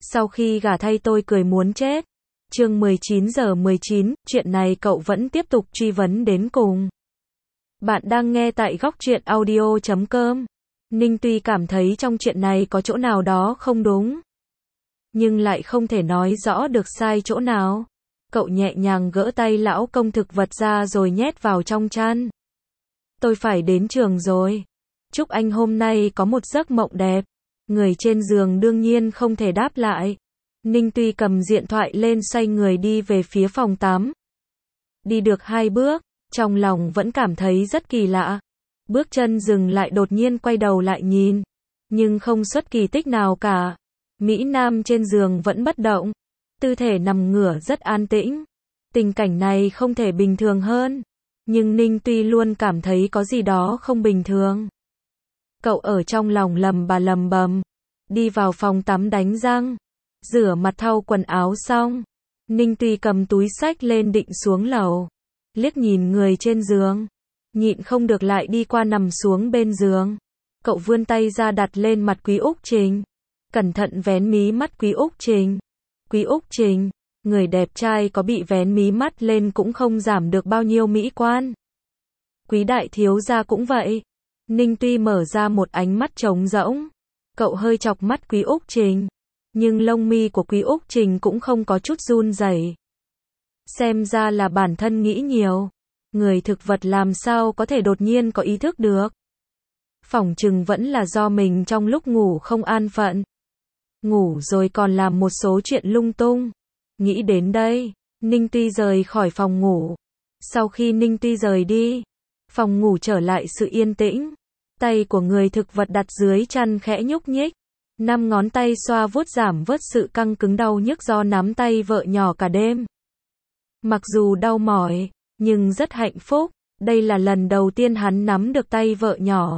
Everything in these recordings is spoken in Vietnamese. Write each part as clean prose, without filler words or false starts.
Sau khi gả thay tôi cười muốn chết. Chương 19:19, chuyện này cậu vẫn tiếp tục truy vấn đến cùng. Bạn đang nghe tại góc truyện audio.com. Ninh tuy cảm thấy trong chuyện này có chỗ nào đó không đúng, nhưng lại không thể nói rõ được sai chỗ nào. Cậu nhẹ nhàng gỡ tay lão công thực vật ra rồi nhét vào trong chăn. Tôi phải đến trường rồi. Chúc anh hôm nay có một giấc mộng đẹp. Người trên giường đương nhiên không thể đáp lại. Ninh tuy cầm điện thoại lên xoay người đi về phía phòng tắm. Đi được 2 bước, trong lòng vẫn cảm thấy rất kỳ lạ. Bước chân dừng lại đột nhiên quay đầu lại nhìn. Nhưng không xuất kỳ tích nào cả. Mỹ Nam trên giường vẫn bất động. Tư thể nằm ngửa rất an tĩnh. Tình cảnh này không thể bình thường hơn. Nhưng Ninh tuy luôn cảm thấy có gì đó không bình thường. Cậu ở trong lòng lầm bầm. Đi vào phòng tắm đánh răng. Rửa mặt thau quần áo xong. Ninh tuy cầm túi xách lên định xuống lầu. Liếc nhìn người trên giường. Nhịn không được lại đi qua nằm xuống bên giường. Cậu vươn tay ra đặt lên mặt Quý Úc Trình. Cẩn thận vén mí mắt Quý Úc Trình. Quý Úc Trình, người đẹp trai có bị vén mí mắt lên cũng không giảm được bao nhiêu mỹ quan. Quý đại thiếu gia cũng vậy. Ninh tuy mở ra một ánh mắt trống rỗng. Cậu hơi chọc mắt Quý Úc Trình. Nhưng lông mi của Quý Úc Trình cũng không có chút run rẩy. Xem ra là bản thân nghĩ nhiều. Người thực vật làm sao có thể đột nhiên có ý thức được. Phỏng chừng vẫn là do mình trong lúc ngủ không an phận. Ngủ rồi còn làm một số chuyện lung tung. Nghĩ đến đây, Ninh tuy rời khỏi phòng ngủ. Sau khi Ninh tuy rời đi, phòng ngủ trở lại sự yên tĩnh. Tay của người thực vật đặt dưới chăn khẽ nhúc nhích. 5 ngón tay xoa vuốt giảm bớt sự căng cứng đau nhức do nắm tay vợ nhỏ cả đêm. Mặc dù đau mỏi, nhưng rất hạnh phúc. Đây là lần đầu tiên hắn nắm được tay vợ nhỏ.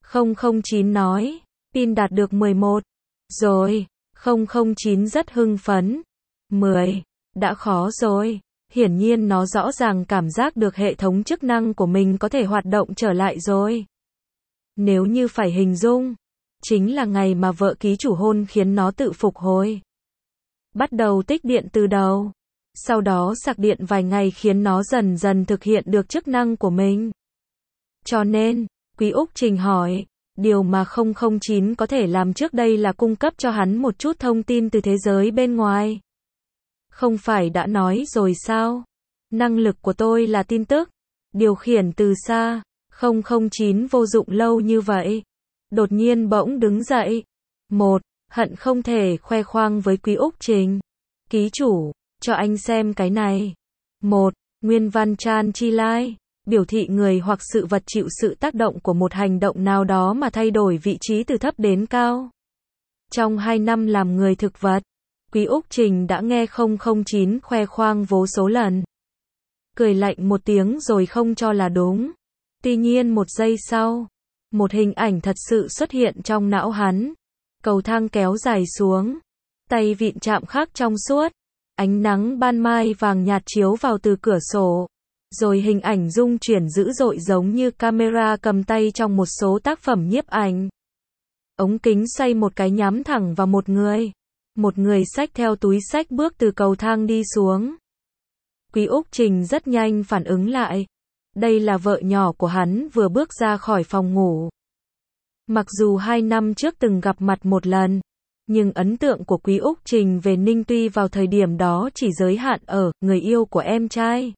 009 nói, pin đạt được 11. Rồi, 009 rất hưng phấn. 10, đã khó rồi. Hiển nhiên nó rõ ràng cảm giác được hệ thống chức năng của mình có thể hoạt động trở lại rồi. Nếu như phải hình dung, chính là ngày mà vợ ký chủ hôn khiến nó tự phục hồi. Bắt đầu tích điện từ đầu. Sau đó sạc điện vài ngày khiến nó dần dần thực hiện được chức năng của mình. Cho nên, Quý Úc Trình hỏi, điều mà 009 có thể làm trước đây là cung cấp cho hắn một chút thông tin từ thế giới bên ngoài. Không phải đã nói rồi sao? Năng lực của tôi là tin tức, điều khiển từ xa. 009 vô dụng lâu như vậy. Đột nhiên bỗng đứng dậy. Hận không thể khoe khoang với Quý Úc Trình. Ký chủ, cho anh xem cái này. Nguyên văn Chan Chi Lai, biểu thị người hoặc sự vật chịu sự tác động của một hành động nào đó mà thay đổi vị trí từ thấp đến cao. Trong 2 năm làm người thực vật, Quý Úc Trình đã nghe 009 khoe khoang vô số lần. Cười lạnh một tiếng rồi không cho là đúng. Tuy nhiên một giây sau, một hình ảnh thật sự xuất hiện trong não hắn. Cầu thang kéo dài xuống. Tay vịn chạm khắc trong suốt. Ánh nắng ban mai vàng nhạt chiếu vào từ cửa sổ. Rồi hình ảnh rung chuyển dữ dội giống như camera cầm tay trong một số tác phẩm nhiếp ảnh. Ống kính xoay một cái nhắm thẳng vào một người. Một người xách theo túi xách bước từ cầu thang đi xuống. Quý Úc Trình rất nhanh phản ứng lại. Đây là vợ nhỏ của hắn vừa bước ra khỏi phòng ngủ. Mặc dù 2 năm trước từng gặp mặt một lần, nhưng ấn tượng của Quý Úc Trình về Ninh tuy vào thời điểm đó chỉ giới hạn ở người yêu của em trai.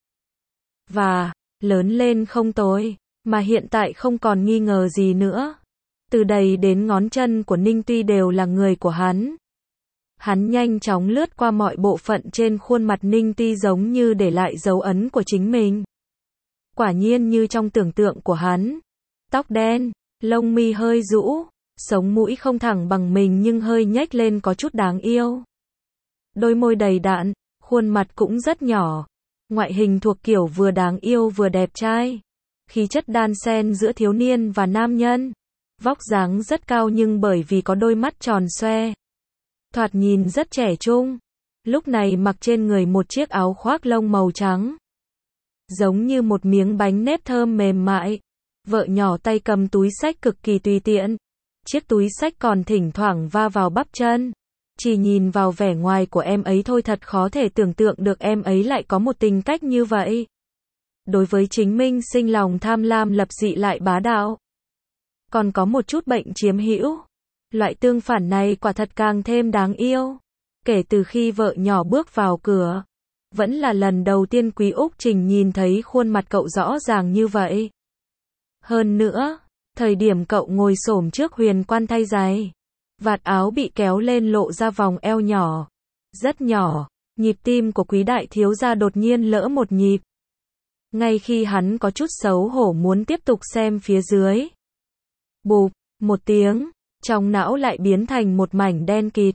Và, lớn lên không tồi, mà hiện tại không còn nghi ngờ gì nữa. Từ đầy đến ngón chân của Ninh tuy đều là người của hắn. Hắn nhanh chóng lướt qua mọi bộ phận trên khuôn mặt Ninh tuy giống như để lại dấu ấn của chính mình. Quả nhiên như trong tưởng tượng của hắn. Tóc đen, lông mi hơi rũ, sống mũi không thẳng bằng mình nhưng hơi nhếch lên có chút đáng yêu. Đôi môi đầy đặn, khuôn mặt cũng rất nhỏ. Ngoại hình thuộc kiểu vừa đáng yêu vừa đẹp trai. Khí chất đan xen giữa thiếu niên và nam nhân. Vóc dáng rất cao nhưng bởi vì có đôi mắt tròn xoe, thoạt nhìn rất trẻ trung. Lúc này mặc trên người một chiếc áo khoác lông màu trắng. Giống như một miếng bánh nếp thơm mềm mại. Vợ nhỏ tay cầm túi xách cực kỳ tùy tiện. Chiếc túi xách còn thỉnh thoảng va vào bắp chân. Chỉ nhìn vào vẻ ngoài của em ấy thôi thật khó thể tưởng tượng được em ấy lại có một tính cách như vậy. Đối với chính minh sinh lòng tham lam lập dị lại bá đạo. Còn có một chút bệnh chiếm hữu. Loại tương phản này quả thật càng thêm đáng yêu. Kể từ khi vợ nhỏ bước vào cửa, vẫn là lần đầu tiên Quý Úc Trình nhìn thấy khuôn mặt cậu rõ ràng như vậy. Hơn nữa, thời điểm cậu ngồi xổm trước huyền quan thay giày, vạt áo bị kéo lên lộ ra vòng eo nhỏ, rất nhỏ, nhịp tim của Quý đại thiếu gia đột nhiên lỡ một nhịp. Ngay khi hắn có chút xấu hổ muốn tiếp tục xem phía dưới. Bụp, một tiếng, trong não lại biến thành một mảnh đen kịt.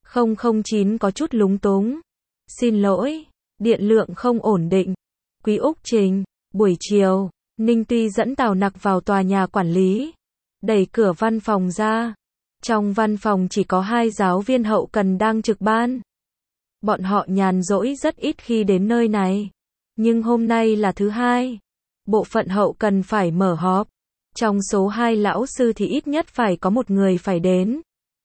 009 có chút lúng túng. Xin lỗi, điện lượng không ổn định. Quý Úc Trình, buổi chiều, Ninh Tuy dẫn Tào Nặc vào tòa nhà quản lý. Đẩy cửa văn phòng ra. Trong văn phòng chỉ có 2 giáo viên hậu cần đang trực ban. Bọn họ nhàn rỗi rất ít khi đến nơi này. Nhưng hôm nay là thứ hai. Bộ phận hậu cần phải mở họp. Trong số 2 lão sư thì ít nhất phải có một người phải đến.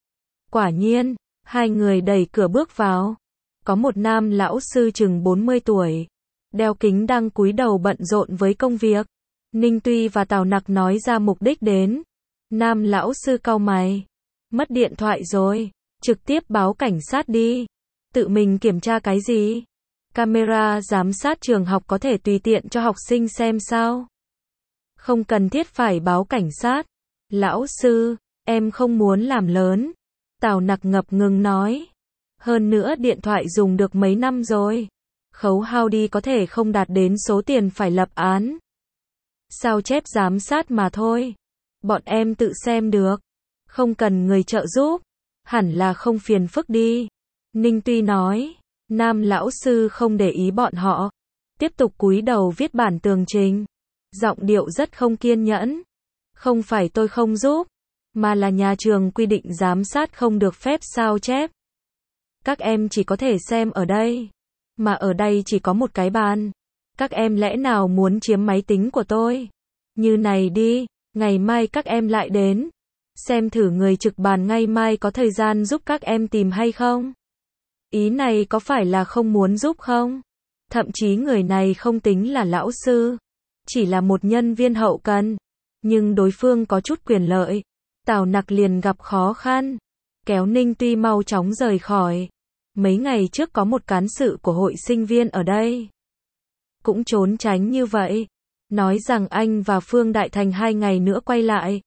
Quả nhiên, 2 người đẩy cửa bước vào. Có một nam lão sư chừng 40 tuổi. Đeo kính đang cúi đầu bận rộn với công việc. Ninh Tuy và Tào Nặc nói ra mục đích đến. Nam lão sư cau mày. Mất điện thoại rồi. Trực tiếp báo cảnh sát đi. Tự mình kiểm tra cái gì? Camera giám sát trường học có thể tùy tiện cho học sinh xem sao? Không cần thiết phải báo cảnh sát. Lão sư, em không muốn làm lớn. Tào Nặc ngập ngừng nói. Hơn nữa điện thoại dùng được mấy năm rồi. Khấu hao đi có thể không đạt đến số tiền phải lập án. Sao chép giám sát mà thôi. Bọn em tự xem được. Không cần người trợ giúp. Hẳn là không phiền phức đi. Ninh Tuy nói. Nam lão sư không để ý bọn họ. Tiếp tục cúi đầu viết bản tường trình. Giọng điệu rất không kiên nhẫn. Không phải tôi không giúp. Mà là nhà trường quy định giám sát không được phép sao chép. Các em chỉ có thể xem ở đây. Mà ở đây chỉ có một cái bàn. Các em lẽ nào muốn chiếm máy tính của tôi? Như này đi, ngày mai các em lại đến. Xem thử người trực bàn ngày mai có thời gian giúp các em tìm hay không? Ý này có phải là không muốn giúp không? Thậm chí người này không tính là lão sư. Chỉ là một nhân viên hậu cần. Nhưng đối phương có chút quyền lợi. Tào Nặc liền gặp khó khăn. Kéo Ninh Tuy mau chóng rời khỏi. Mấy ngày trước có một cán sự của hội sinh viên ở đây. Cũng trốn tránh như vậy. Nói rằng anh và Phương Đại Thành 2 ngày nữa quay lại.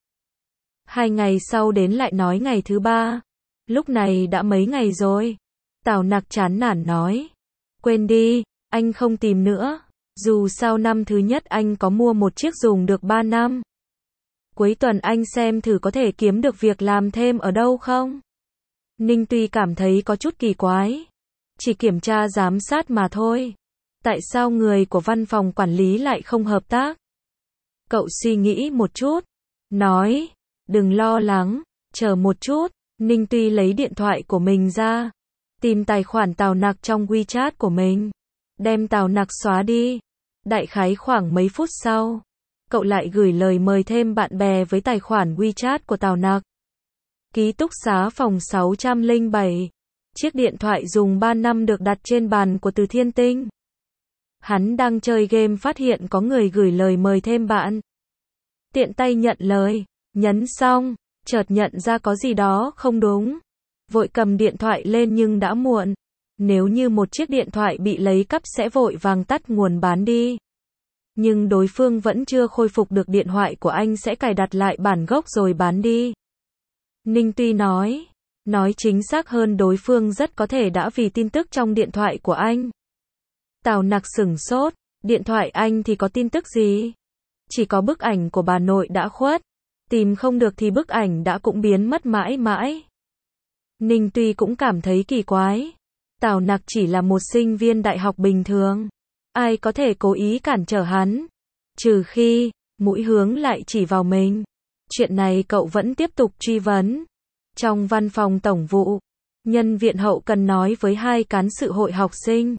2 ngày sau đến lại nói ngày thứ 3. Lúc này đã mấy ngày rồi. Tào Nặc chán nản nói. Quên đi, anh không tìm nữa. Dù sao năm thứ nhất anh có mua một chiếc dùng được 3 năm. Cuối tuần anh xem thử có thể kiếm được việc làm thêm ở đâu không? Ninh Tuy cảm thấy có chút kỳ quái. Chỉ kiểm tra giám sát mà thôi. Tại sao người của văn phòng quản lý lại không hợp tác? Cậu suy nghĩ một chút. Nói, đừng lo lắng, chờ một chút. Ninh Tuy lấy điện thoại của mình ra. Tìm tài khoản Tào Nặc trong WeChat của mình. Đem Tào Nặc xóa đi. Đại khái khoảng mấy phút sau. Cậu lại gửi lời mời thêm bạn bè với tài khoản WeChat của Tào Nặc. Ký túc xá phòng 607. Chiếc điện thoại dùng 3 năm được đặt trên bàn của Từ Thiên Tinh. Hắn đang chơi game phát hiện có người gửi lời mời thêm bạn. Tiện tay nhận lời, nhấn xong, chợt nhận ra có gì đó không đúng. Vội cầm điện thoại lên nhưng đã muộn. Nếu như một chiếc điện thoại bị lấy cắp sẽ vội vàng tắt nguồn bán đi. Nhưng đối phương vẫn chưa khôi phục được điện thoại của anh sẽ cài đặt lại bản gốc rồi bán đi. Ninh Tuy nói chính xác hơn đối phương rất có thể đã vì tin tức trong điện thoại của anh. Tào Nặc sửng sốt, điện thoại anh thì có tin tức gì? Chỉ có bức ảnh của bà nội đã khuất, tìm không được thì bức ảnh đã cũng biến mất mãi mãi. Ninh Tuy cũng cảm thấy kỳ quái. Tào Nặc chỉ là một sinh viên đại học bình thường. Ai có thể cố ý cản trở hắn? Trừ khi, mũi hướng lại chỉ vào mình. Chuyện này cậu vẫn tiếp tục truy vấn. Trong văn phòng tổng vụ, nhân viện hậu cần nói với 2 cán sự hội học sinh.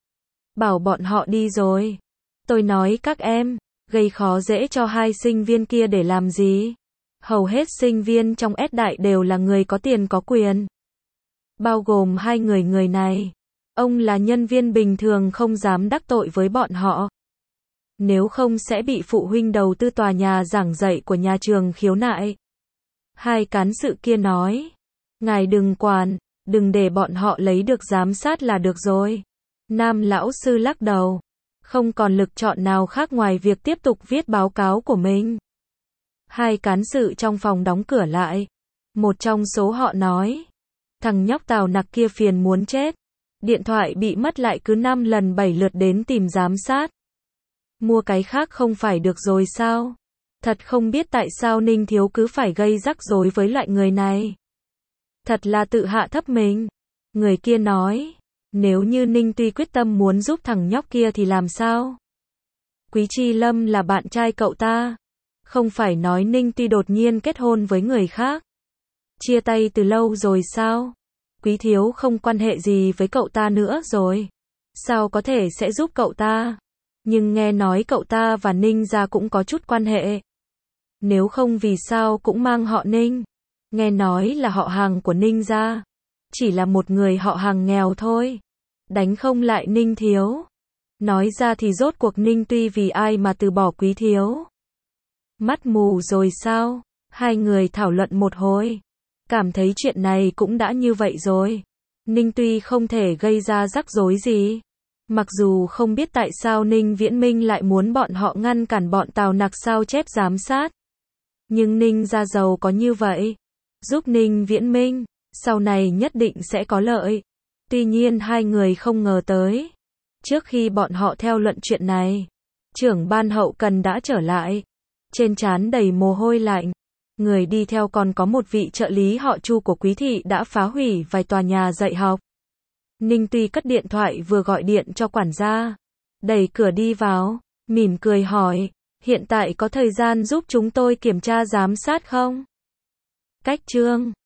Bảo bọn họ đi rồi. Tôi nói các em, gây khó dễ cho 2 sinh viên kia để làm gì? Hầu hết sinh viên trong S đại đều là người có tiền có quyền. bao gồm hai người này. Ông là nhân viên bình thường không dám đắc tội với bọn họ. Nếu không sẽ bị phụ huynh đầu tư tòa nhà giảng dạy của nhà trường khiếu nại. Hai cán sự kia nói, ngài đừng quản, đừng để bọn họ lấy được giám sát là được rồi. Nam lão sư lắc đầu, không còn lựa chọn nào khác ngoài việc tiếp tục viết báo cáo của mình. Hai cán sự trong phòng đóng cửa lại. Một trong số họ nói, thằng nhóc Tào Nặc kia phiền muốn chết. Điện thoại bị mất lại cứ 5 lần 7 lượt đến tìm giám sát. Mua cái khác không phải được rồi sao? Thật không biết tại sao Ninh Thiếu cứ phải gây rắc rối với loại người này. Thật là tự hạ thấp mình. Người kia nói, nếu như Ninh Tuy quyết tâm muốn giúp thằng nhóc kia thì làm sao? Quý Chi Lâm là bạn trai cậu ta. Không phải nói Ninh Tuy đột nhiên kết hôn với người khác. Chia tay từ lâu rồi sao? Quý Thiếu không quan hệ gì với cậu ta nữa rồi. Sao có thể sẽ giúp cậu ta? Nhưng nghe nói cậu ta và Ninh gia cũng có chút quan hệ. Nếu không vì sao cũng mang họ Ninh. Nghe nói là họ hàng của Ninh gia. Chỉ là một người họ hàng nghèo thôi. Đánh không lại Ninh Thiếu. Nói ra thì rốt cuộc Ninh Tuy vì ai mà từ bỏ Quý Thiếu. Mắt mù rồi sao? Hai người thảo luận một hồi. Cảm thấy chuyện này cũng đã như vậy rồi. Ninh Tuy không thể gây ra rắc rối gì. Mặc dù không biết tại sao Ninh Viễn Minh lại muốn bọn họ ngăn cản bọn Tào Nặc sao chép giám sát. Nhưng Ninh gia giàu có như vậy. Giúp Ninh Viễn Minh, sau này nhất định sẽ có lợi. Tuy nhiên hai người không ngờ tới. Trước khi bọn họ theo luận chuyện này, trưởng ban hậu cần đã trở lại. Trên trán đầy mồ hôi lạnh. Người đi theo còn có một vị trợ lý họ Chu của Quý thị đã phá hủy vài tòa nhà dạy học. Ninh Tuy cất điện thoại vừa gọi điện cho quản gia. Đẩy cửa đi vào, mỉm cười hỏi, hiện tại có thời gian giúp chúng tôi kiểm tra giám sát không? Cách chương